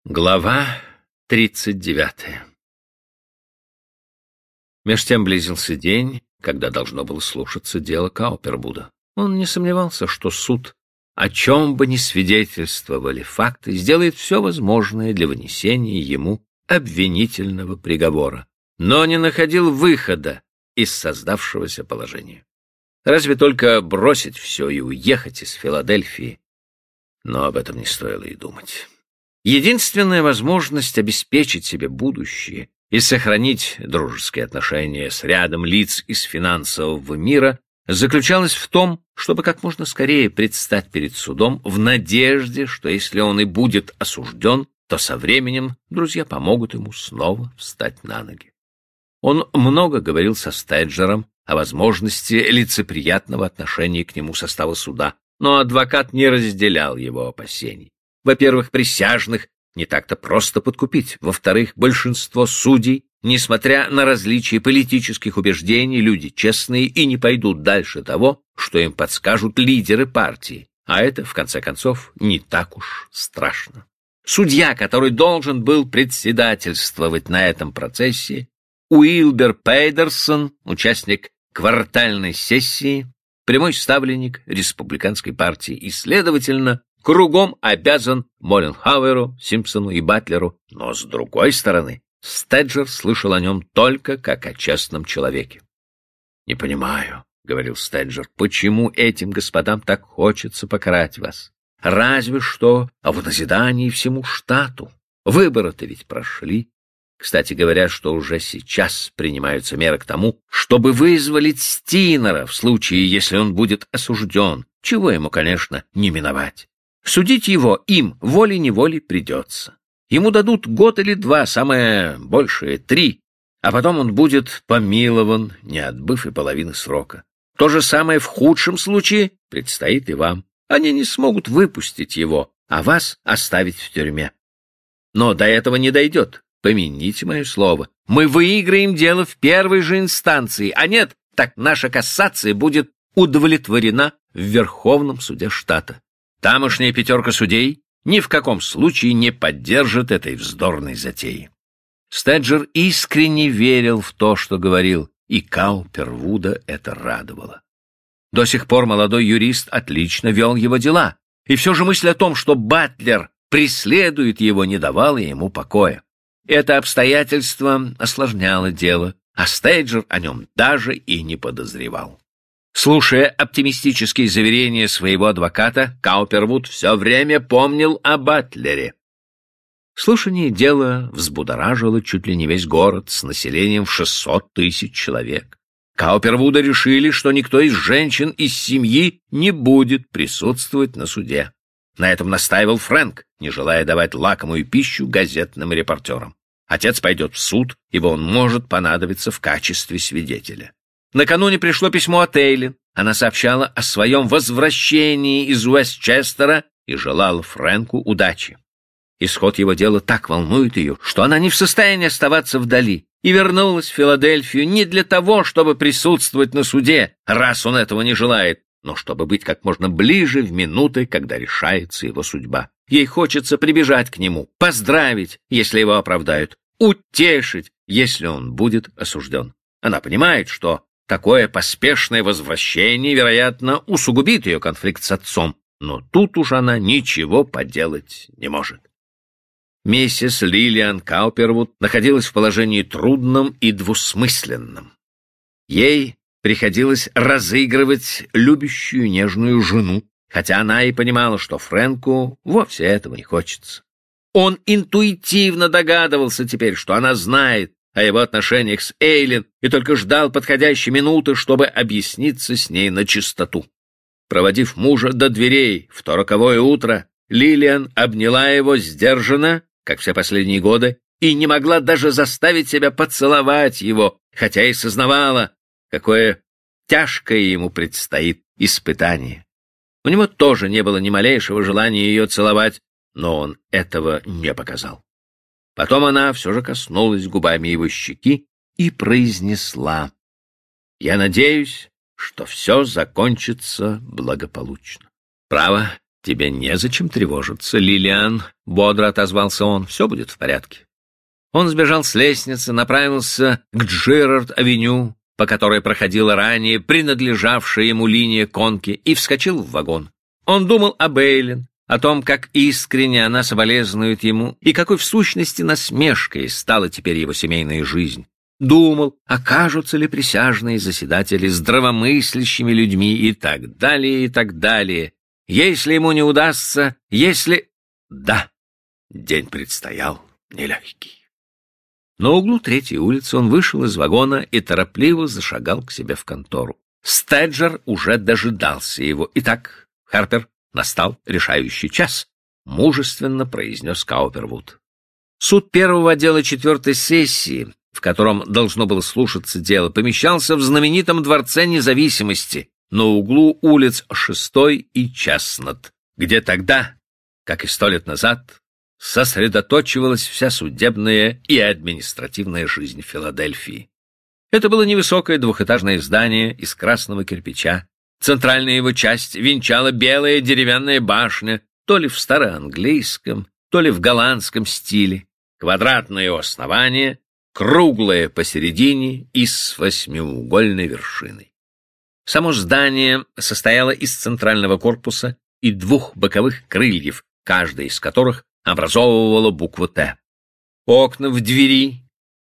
Глава 39. Меж тем близился день, когда должно было слушаться дело Каупервуда. Он не сомневался, что суд, о чем бы ни свидетельствовали факты, сделает все возможное для вынесения ему обвинительного приговора, но не находил выхода из создавшегося положения. Разве только бросить все и уехать из Филадельфии, но об этом не стоило и думать. Единственная возможность обеспечить себе будущее и сохранить дружеские отношения с рядом лиц из финансового мира заключалась в том, чтобы как можно скорее предстать перед судом в надежде, что если он и будет осужден, то со временем друзья помогут ему снова встать на ноги. Он много говорил со Стеджером о возможности лицеприятного отношения к нему состава суда, но адвокат не разделял его опасений. Во-первых, присяжных не так-то просто подкупить. Во-вторых, большинство судей, несмотря на различия политических убеждений, люди честные и не пойдут дальше того, что им подскажут лидеры партии. А это, в конце концов, не так уж страшно. Судья, который должен был председательствовать на этом процессе, Уилбер Пейдерсон, участник квартальной сессии, прямой ставленник республиканской партии и, следовательно, кругом обязан Молленхауэру, Симпсону и Батлеру, но, с другой стороны, Стеджер слышал о нем только как о честном человеке. «Не понимаю», — говорил Стеджер, — «почему этим господам так хочется покарать вас? Разве что в назидании всему штату. Выборы-то ведь прошли. Кстати, говорят, что уже сейчас принимаются меры к тому, чтобы вызволить Стинера в случае, если он будет осужден, чего ему, конечно, не миновать. Судить его им волей-неволей придется. Ему дадут год или два, самое большее 3, а потом он будет помилован, не отбыв и половины срока. То же самое в худшем случае предстоит и вам. Они не смогут выпустить его, а вас оставить в тюрьме. Но до этого не дойдет, помяните мое слово. Мы выиграем дело в первой же инстанции, а нет, так наша кассация будет удовлетворена в Верховном суде штата. Тамошняя 5 судей ни в каком случае не поддержит этой вздорной затеи. Стеджер искренне верил в то, что говорил, и Каупервуда это радовало. До сих пор молодой юрист отлично вел его дела, и все же мысль о том, что Батлер преследует его, не давала ему покоя. Это обстоятельство осложняло дело, а Стеджер о нем даже и не подозревал. Слушая оптимистические заверения своего адвоката, Каупервуд все время помнил о Батлере. Слушание дела взбудоражило чуть ли не весь город с населением в 600 тысяч человек. Каупервуда решили, что никто из женщин из семьи не будет присутствовать на суде. На этом настаивал Фрэнк, не желая давать лакомую пищу газетным репортерам. Отец пойдет в суд, ибо он может понадобиться в качестве свидетеля. Накануне пришло письмо от Эйлин. Она сообщала о своем возвращении из Уэстчестера и желала Фрэнку удачи. Исход его дела так волнует ее, что она не в состоянии оставаться вдали, и вернулась в Филадельфию не для того, чтобы присутствовать на суде, раз он этого не желает, но чтобы быть как можно ближе в минуты, когда решается его судьба. Ей хочется прибежать к нему, поздравить, если его оправдают, утешить, если он будет осужден. Она понимает, что такое поспешное возвращение, вероятно, усугубит ее конфликт с отцом, но тут уж она ничего поделать не может. Миссис Лилиан Каупервуд находилась в положении трудном и двусмысленном. Ей приходилось разыгрывать любящую нежную жену, хотя она и понимала, что Фрэнку вовсе этого не хочется. Он интуитивно догадывался теперь, что она знает о его отношениях с Эйлин и только ждал подходящей минуты, чтобы объясниться с ней на чистоту. Проводив мужа до дверей в то роковое утро, Лилиан обняла его сдержанно, как все последние годы, и не могла даже заставить себя поцеловать его, хотя и сознавала, какое тяжкое ему предстоит испытание. У него тоже не было ни малейшего желания ее целовать, но он этого не показал. Потом она все же коснулась губами его щеки и произнесла: «Я надеюсь, что все закончится благополучно». «Право, тебе незачем тревожиться, Лилиан», — бодро отозвался он, — все будет в порядке. Он сбежал с лестницы, направился к Джерард-авеню, по которой проходила ранее принадлежавшая ему линия конки, и вскочил в вагон. Он думал об Эйлин, о том, как искренне она соболезнует ему, и какой в сущности насмешкой стала теперь его семейная жизнь. Думал, окажутся ли присяжные заседатели здравомыслящими людьми и так далее, и так далее. Если ему не удастся, если... Да, день предстоял нелегкий. На углу 3-й улицы он вышел из вагона и торопливо зашагал к себе в контору. Стеджер уже дожидался его. «Итак, Харпер, настал решающий час», — мужественно произнес Каупервуд. Суд первого отдела 4-й сессии, в котором должно было слушаться дело, помещался в знаменитом Дворце Независимости на углу улиц 6-й и Честнат, где тогда, как и 100 лет назад, сосредоточивалась вся судебная и административная жизнь Филадельфии. Это было невысокое двухэтажное здание из красного кирпича. Центральная его часть венчала белая деревянная башня, то ли в староанглийском, то ли в голландском стиле. Квадратное у основания, круглое посередине и с 8-угольной вершиной. Само здание состояло из центрального корпуса и 2 боковых крыльев, каждая из которых образовывала букву «Т». Окна в двери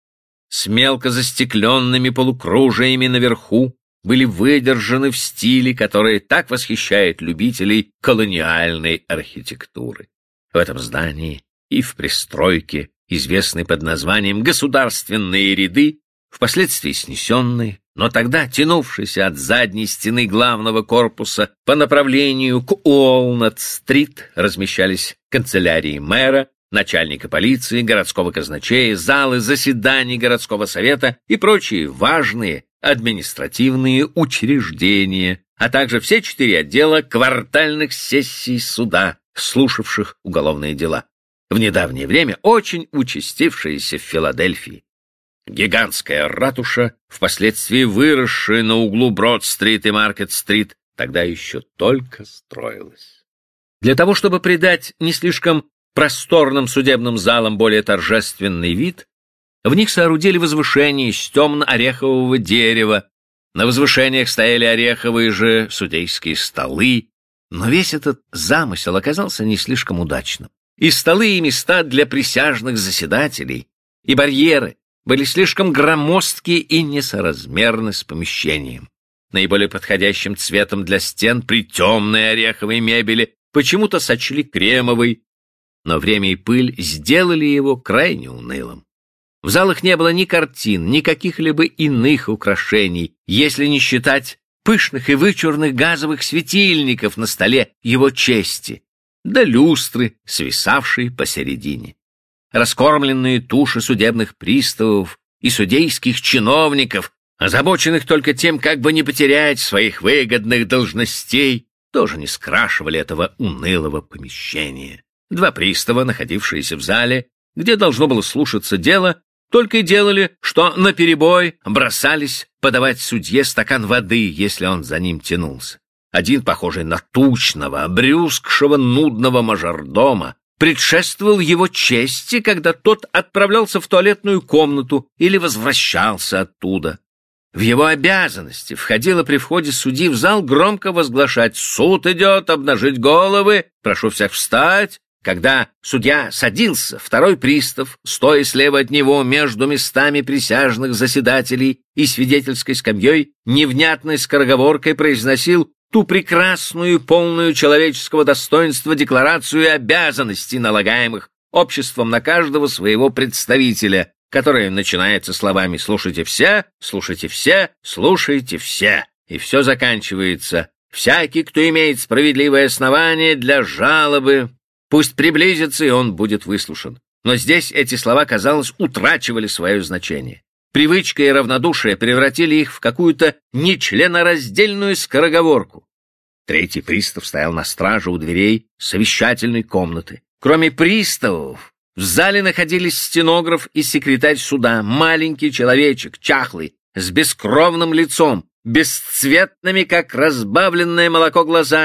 с мелко застекленными полукружиями наверху были выдержаны в стиле, который так восхищает любителей колониальной архитектуры. В этом здании и в пристройке, известной под названием «Государственные ряды», впоследствии снесенной, но тогда тянувшейся от задней стены главного корпуса по направлению к Уолнат-стрит, размещались канцелярии мэра, начальника полиции, городского казначея, залы заседаний городского совета и прочие важные административные учреждения, а также все 4 отдела квартальных сессий суда, слушавших уголовные дела, в недавнее время очень участившиеся в Филадельфии. Гигантская ратуша, впоследствии выросшая на углу Брод-стрит и Маркет-стрит, тогда еще только строилась. Для того, чтобы придать не слишком просторным судебным залам более торжественный вид, в них соорудили возвышения из темно-орехового дерева. На возвышениях стояли ореховые же судейские столы, но весь этот замысел оказался не слишком удачным. И столы, и места для присяжных заседателей, и барьеры были слишком громоздкие и несоразмерны с помещением. Наиболее подходящим цветом для стен при темной ореховой мебели почему-то сочли кремовый, но время и пыль сделали его крайне унылым. В залах не было ни картин, ни каких-либо иных украшений, если не считать пышных и вычурных газовых светильников на столе его чести, да люстры, свисавшие посередине. Раскормленные туши судебных приставов и судейских чиновников, озабоченных только тем, как бы не потерять своих выгодных должностей, тоже не скрашивали этого унылого помещения. 2 пристава, находившиеся в зале, где должно было слушаться дело, только и делали, что наперебой бросались подавать судье стакан воды, если он за ним тянулся. Один, похожий на тучного, обрюзгшего, нудного мажордома, предшествовал его чести, когда тот отправлялся в туалетную комнату или возвращался оттуда. В его обязанности входило при входе судьи в зал громко возглашать: «Суд идет, обнажить головы, прошу всех встать». Когда судья садился, 2-й пристав, стоя слева от него между местами присяжных заседателей и свидетельской скамьей, невнятной скороговоркой произносил ту прекрасную, полную человеческого достоинства декларацию обязанностей, налагаемых обществом на каждого своего представителя, которая начинается словами «слушайте все, слушайте все, слушайте все», и все заканчивается «всякий, кто имеет справедливое основание для жалобы, пусть приблизится, и он будет выслушан». Но здесь эти слова, казалось, утрачивали свое значение. Привычка и равнодушие превратили их в какую-то нечленораздельную скороговорку. 3-й пристав стоял на страже у дверей совещательной комнаты. Кроме приставов, в зале находились стенограф и секретарь суда, маленький человечек, чахлый, с бескровным лицом, бесцветными, как разбавленное молоко, глазами,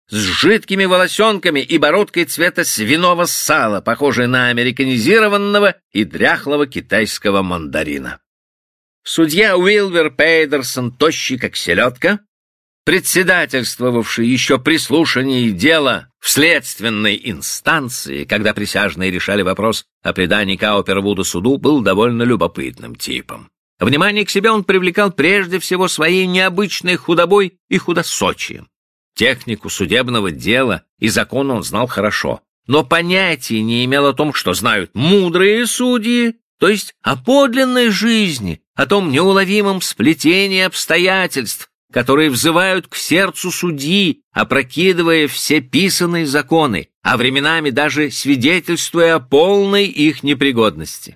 с жидкими волосенками и бородкой цвета свиного сала, похожей на американизированного и дряхлого китайского мандарина. Судья Уилбер Пейдерсон, тощий как селедка, председательствовавший еще при слушании дела в следственной инстанции, когда присяжные решали вопрос о предании Каупервуда суду, был довольно любопытным типом. Внимание к себе он привлекал прежде всего своей необычной худобой и худосочием. Технику судебного дела и закона он знал хорошо, но понятия не имел о том, что знают мудрые судьи, то есть о подлинной жизни, о том неуловимом сплетении обстоятельств, которые взывают к сердцу судьи, опрокидывая все писанные законы, а временами даже свидетельствуя о полной их непригодности.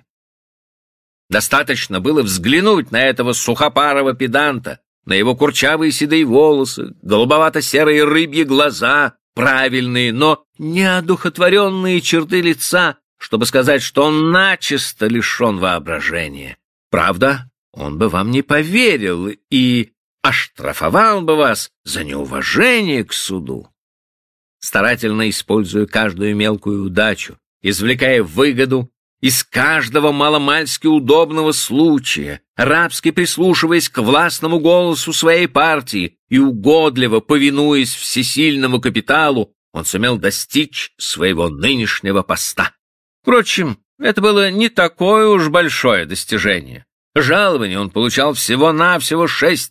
Достаточно было взглянуть на этого сухопарого педанта, на его курчавые седые волосы, голубовато-серые рыбьи глаза, правильные, но неодухотворенные черты лица, чтобы сказать, что он начисто лишен воображения. Правда, он бы вам не поверил и оштрафовал бы вас за неуважение к суду. Старательно используя каждую мелкую удачу, извлекая выгоду из каждого маломальски удобного случая, рабски прислушиваясь к властному голосу своей партии и угодливо повинуясь всесильному капиталу, он сумел достичь своего нынешнего поста. Впрочем, это было не такое уж большое достижение. Жалование он получал всего-навсего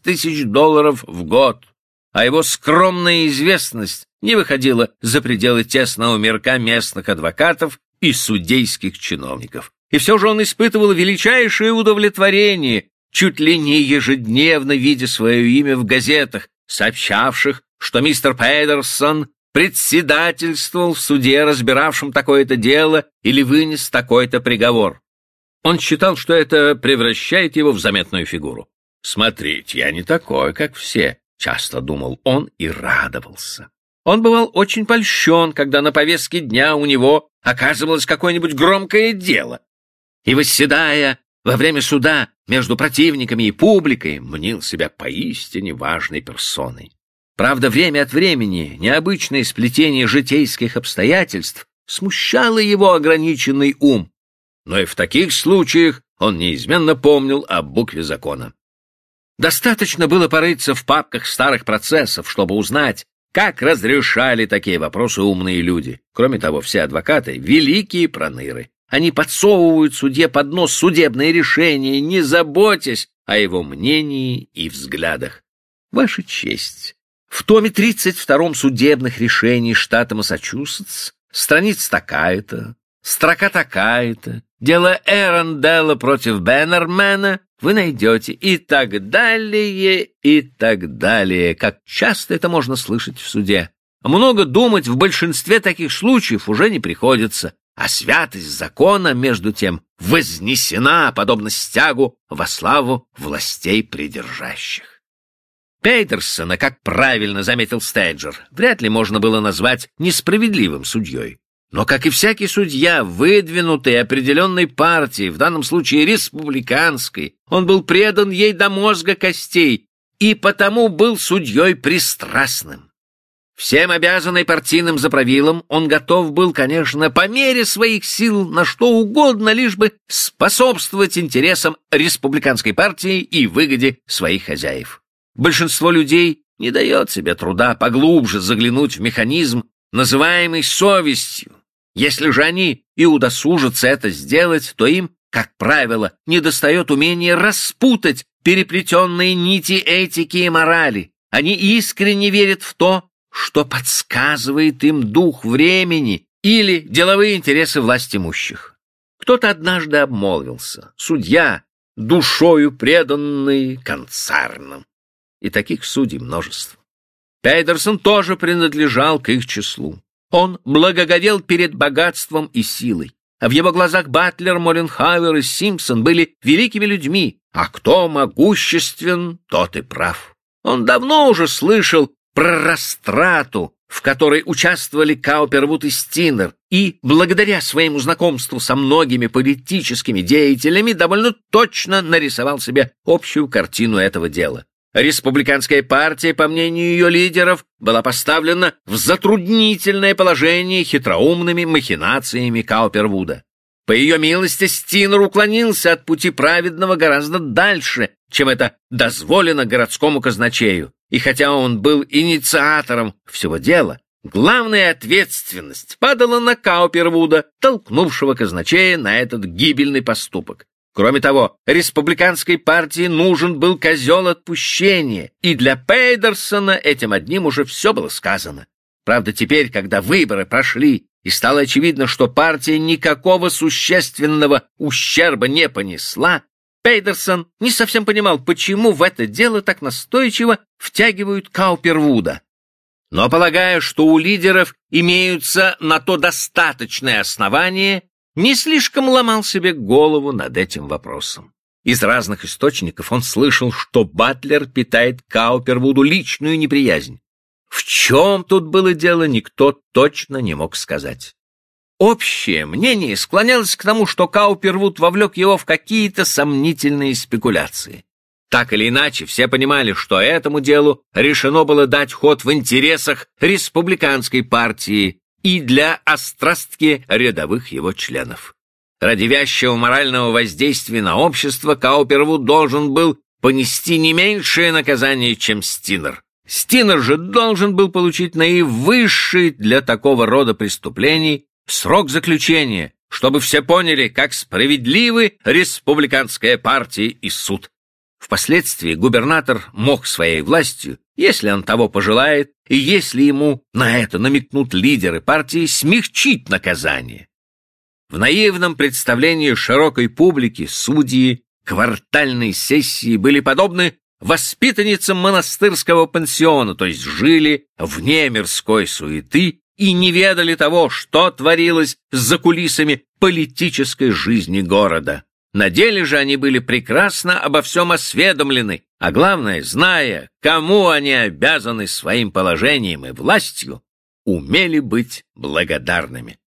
$6000 в год, а его скромная известность не выходила за пределы тесного мирка местных адвокатов и судейских чиновников. И все же он испытывал величайшее удовлетворение, чуть ли не ежедневно видя свое имя в газетах, сообщавших, что мистер Пейдерсон председательствовал в суде, разбиравшем такое-то дело, или вынес такой-то приговор. Он считал, что это превращает его в заметную фигуру. «Смотрите, я не такой, как все», — часто думал он и радовался. Он бывал очень польщен, когда на повестке дня у него оказывалось какое-нибудь громкое дело, и, восседая во время суда между противниками и публикой, мнил себя поистине важной персоной. Правда, время от времени необычное сплетение житейских обстоятельств смущало его ограниченный ум, но и в таких случаях он неизменно помнил о букве закона. Достаточно было порыться в папках старых процессов, чтобы узнать, как разрешали такие вопросы умные люди. Кроме того, все адвокаты — великие проныры. Они подсовывают судье под нос судебные решения, не заботясь о его мнении и взглядах. Ваша честь, в томе 32 судебных решений штата Массачусетс страница такая-то, строка такая-то, дело Эронделла против Беннермена вы найдете и так далее, и так далее. Как часто это можно слышать в суде. Много думать в большинстве таких случаев уже не приходится, а святость закона, между тем, вознесена, подобно стягу, во славу властей придержащих. Пейдерсона, как правильно заметил Стейджер, вряд ли можно было назвать несправедливым судьей. Но, как и всякий судья, выдвинутый определенной партией, в данном случае республиканской, он был предан ей до мозга костей и потому был судьей пристрастным. Всем обязанный партийным заправилом, он готов был, конечно, по мере своих сил на что угодно, лишь бы способствовать интересам республиканской партии и выгоде своих хозяев. Большинство людей не дает себе труда поглубже заглянуть в механизм, называемый совестью. Если же они и удосужатся это сделать, то им, как правило, недостает умения распутать переплетенные нити этики и морали. Они искренне верят в то, что подсказывает им дух времени или деловые интересы властимущих. Кто-то однажды обмолвился: судья, душою преданный концернам. И таких судей множество. Пейдерсон тоже принадлежал к их числу. Он благоговел перед богатством и силой. В его глазах Батлер, Молленхауэр и Симпсон были великими людьми, а кто могуществен, тот и прав. Он давно уже слышал про растрату, в которой участвовали Каупервуд и Стинер, и, благодаря своему знакомству со многими политическими деятелями, довольно точно нарисовал себе общую картину этого дела. республиканская партия, по мнению ее лидеров, была поставлена в затруднительное положение хитроумными махинациями Каупервуда. По ее милости Стинер уклонился от пути праведного гораздо дальше, чем это дозволено городскому казначею, и хотя он был инициатором всего дела, главная ответственность падала на Каупервуда, толкнувшего казначея на этот гибельный поступок. Кроме того, республиканской партии нужен был козел отпущения, и для Пейдерсона этим одним уже все было сказано. Правда, теперь, когда выборы прошли, и стало очевидно, что партия никакого существенного ущерба не понесла, Пейдерсон не совсем понимал, почему в это дело так настойчиво втягивают Каупервуда. Но, полагая, что у лидеров имеются на то достаточные основания, не слишком ломал себе голову над этим вопросом. Из разных источников он слышал, что Батлер питает Каупервуду личную неприязнь. В чем тут было дело, никто точно не мог сказать. Общее мнение склонялось к тому, что Каупервуд вовлек его в какие-то сомнительные спекуляции. Так или иначе, все понимали, что этому делу решено было дать ход в интересах республиканской партии и для острастки рядовых его членов. Ради вязчего морального воздействия на общество Каупервуд должен был понести не меньшее наказание, чем Стинер. Стинер же должен был получить наивысший для такого рода преступлений срок заключения, чтобы все поняли, как справедливы республиканская партия и суд. Впоследствии губернатор мог своей властью, если он того пожелает, и если ему на это намекнут лидеры партии, смягчить наказание. В наивном представлении широкой публики судьи квартальной сессии были подобны воспитанницам монастырского пансиона, то есть жили вне мирской суеты и не ведали того, что творилось за кулисами политической жизни города. На деле же они были прекрасно обо всем осведомлены, а главное, зная, кому они обязаны своим положением и властью, умели быть благодарными.